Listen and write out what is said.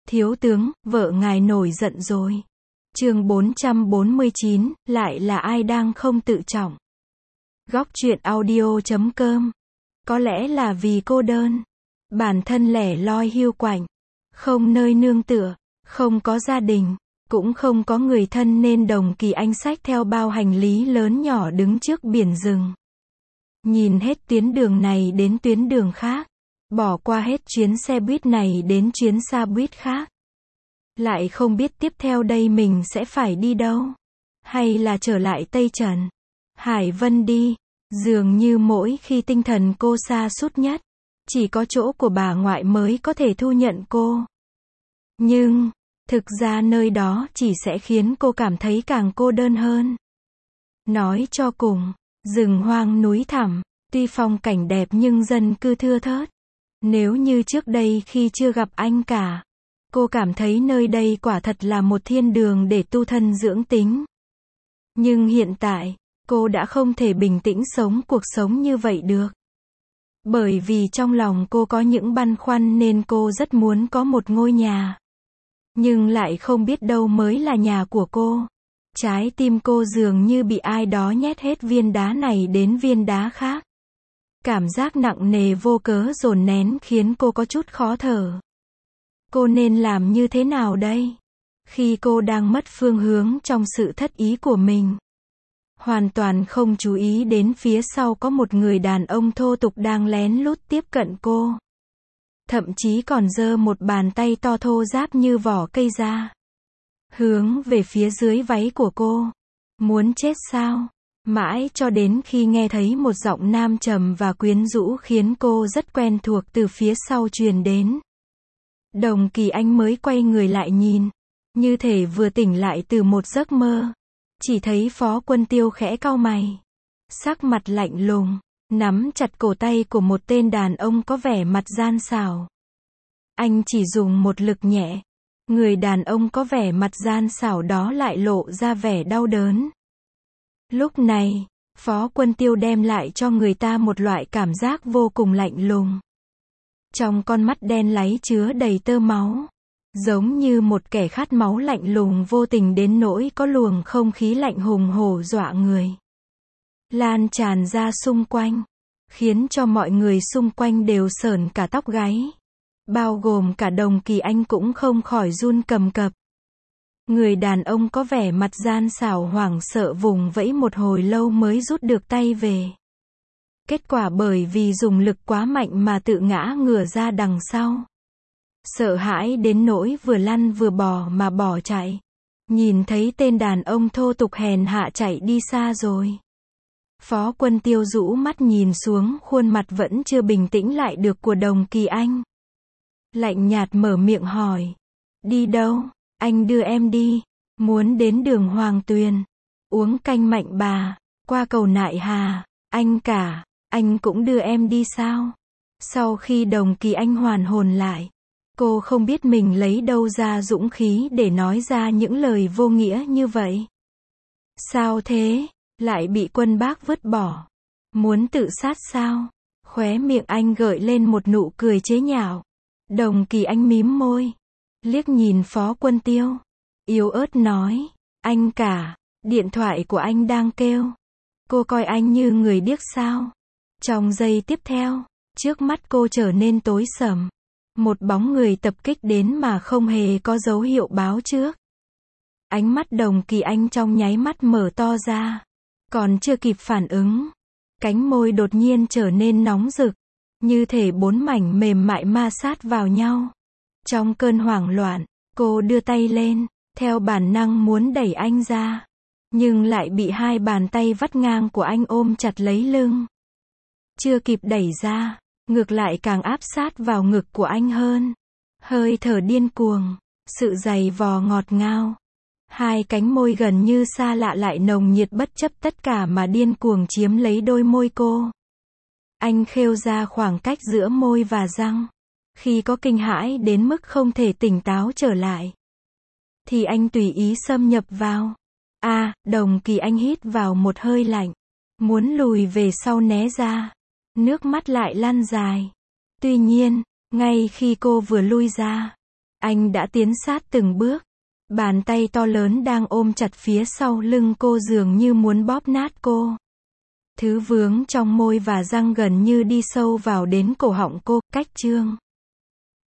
Thiếu tướng, vợ ngài nổi giận rồi. Chương 449, lại là ai đang không tự trọng. Góc truyện audio.com. Có lẽ là vì cô đơn. Bản thân lẻ loi hiu quạnh. Không nơi nương tựa. Không có gia đình. Cũng không có người thân nên Đồng Kỳ Anh xách theo bao hành lý lớn nhỏ đứng trước biển rừng. Nhìn hết tuyến đường này đến tuyến đường khác. Bỏ qua hết chuyến xe buýt này đến chuyến xa buýt khác. Lại không biết tiếp theo đây mình sẽ phải đi đâu. Hay là trở lại Tây Trần. Hải Vân đi. Dường như mỗi khi tinh thần cô sa sút nhất. Chỉ có chỗ của bà ngoại mới có thể thu nhận cô. Nhưng, thực ra nơi đó chỉ sẽ khiến cô cảm thấy càng cô đơn hơn. Nói cho cùng, rừng hoang núi thẳm, tuy phong cảnh đẹp nhưng dân cư thưa thớt. Nếu như trước đây khi chưa gặp anh cả, cô cảm thấy nơi đây quả thật là một thiên đường để tu thân dưỡng tính. Nhưng hiện tại, cô đã không thể bình tĩnh sống cuộc sống như vậy được. Bởi vì trong lòng cô có những băn khoăn nên cô rất muốn có một ngôi nhà. Nhưng lại không biết đâu mới là nhà của cô. Trái tim cô dường như bị ai đó nhét hết viên đá này đến viên đá khác. Cảm giác nặng nề vô cớ dồn nén khiến cô có chút khó thở. Cô nên làm như thế nào đây? Khi cô đang mất phương hướng trong sự thất ý của mình. Hoàn toàn không chú ý đến phía sau có một người đàn ông thô tục đang lén lút tiếp cận cô. Thậm chí còn giơ một bàn tay to thô ráp như vỏ cây ra. Hướng về phía dưới váy của cô. Muốn chết sao? Mãi cho đến khi nghe thấy một giọng nam trầm và quyến rũ khiến cô rất quen thuộc từ phía sau truyền đến. Đồng Kỳ Anh mới quay người lại nhìn. Như thể vừa tỉnh lại từ một giấc mơ. Chỉ thấy Phó Quân Tiêu khẽ cau mày. Sắc mặt lạnh lùng. Nắm chặt cổ tay của một tên đàn ông có vẻ mặt gian xảo. Anh chỉ dùng một lực nhẹ. Người đàn ông có vẻ mặt gian xảo đó lại lộ ra vẻ đau đớn. Lúc này, Phó Quân Tiêu đem lại cho người ta một loại cảm giác vô cùng lạnh lùng. Trong con mắt đen láy chứa đầy tơ máu. Giống như một kẻ khát máu lạnh lùng vô tình đến nỗi có luồng không khí lạnh hùng hổ dọa người. Lan tràn ra xung quanh. Khiến cho mọi người xung quanh đều sởn cả tóc gáy. Bao gồm cả Đồng Kỳ Anh cũng không khỏi run cầm cập. Người đàn ông có vẻ mặt gian xảo hoảng sợ vùng vẫy một hồi lâu mới rút được tay về. Kết quả bởi vì dùng lực quá mạnh mà tự ngã ngửa ra đằng sau. Sợ hãi đến nỗi vừa lăn vừa bò mà bỏ chạy. Nhìn thấy tên đàn ông thô tục hèn hạ chạy đi xa rồi. Phó Quân Tiêu rũ mắt nhìn xuống khuôn mặt vẫn chưa bình tĩnh lại được của Đồng Kỳ Anh. Lạnh nhạt mở miệng hỏi. Đi đâu? Anh đưa em đi. Muốn đến đường Hoàng Tuyền. Uống canh Mạnh Bà. Qua cầu Nại Hà. Anh cả. Anh cũng đưa em đi sao? Sau khi Đồng Kỳ Anh hoàn hồn lại. Cô không biết mình lấy đâu ra dũng khí để nói ra những lời vô nghĩa như vậy. Sao thế? Lại bị Quân Bác vứt bỏ. Muốn tự sát sao? Khóe miệng anh gợi lên một nụ cười chế nhạo. Đồng Kỳ Anh mím môi. Liếc nhìn Phó Quân Tiêu. Yếu ớt nói. Anh cả. Điện thoại của anh đang kêu. Cô coi anh như người điếc sao? Trong giây tiếp theo, trước mắt cô trở nên tối sầm. Một bóng người tập kích đến mà không hề có dấu hiệu báo trước. Ánh mắt Đồng Kỳ Anh trong nháy mắt mở to ra. Còn chưa kịp phản ứng. Cánh môi đột nhiên trở nên nóng rực. Như thể bốn mảnh mềm mại ma sát vào nhau. Trong cơn hoảng loạn, cô đưa tay lên, theo bản năng muốn đẩy anh ra. Nhưng lại bị hai bàn tay vắt ngang của anh ôm chặt lấy lưng. Chưa kịp đẩy ra, ngược lại càng áp sát vào ngực của anh hơn. Hơi thở điên cuồng, sự giày vò ngọt ngào. Hai cánh môi gần như xa lạ lại nồng nhiệt bất chấp tất cả mà điên cuồng chiếm lấy đôi môi cô. Anh khêu ra khoảng cách giữa môi và răng. Khi có kinh hãi đến mức không thể tỉnh táo trở lại, thì anh tùy ý xâm nhập vào. Đồng Kỳ Anh hít vào một hơi lạnh. Muốn lùi về sau né ra. Nước mắt lại lăn dài. Tuy nhiên, ngay khi cô vừa lui ra, Anh đã tiến sát từng bước. Bàn tay to lớn đang ôm chặt phía sau lưng cô dường như muốn bóp nát cô. Thứ vướng trong môi và răng gần như đi sâu vào đến cổ họng cô, cách chương.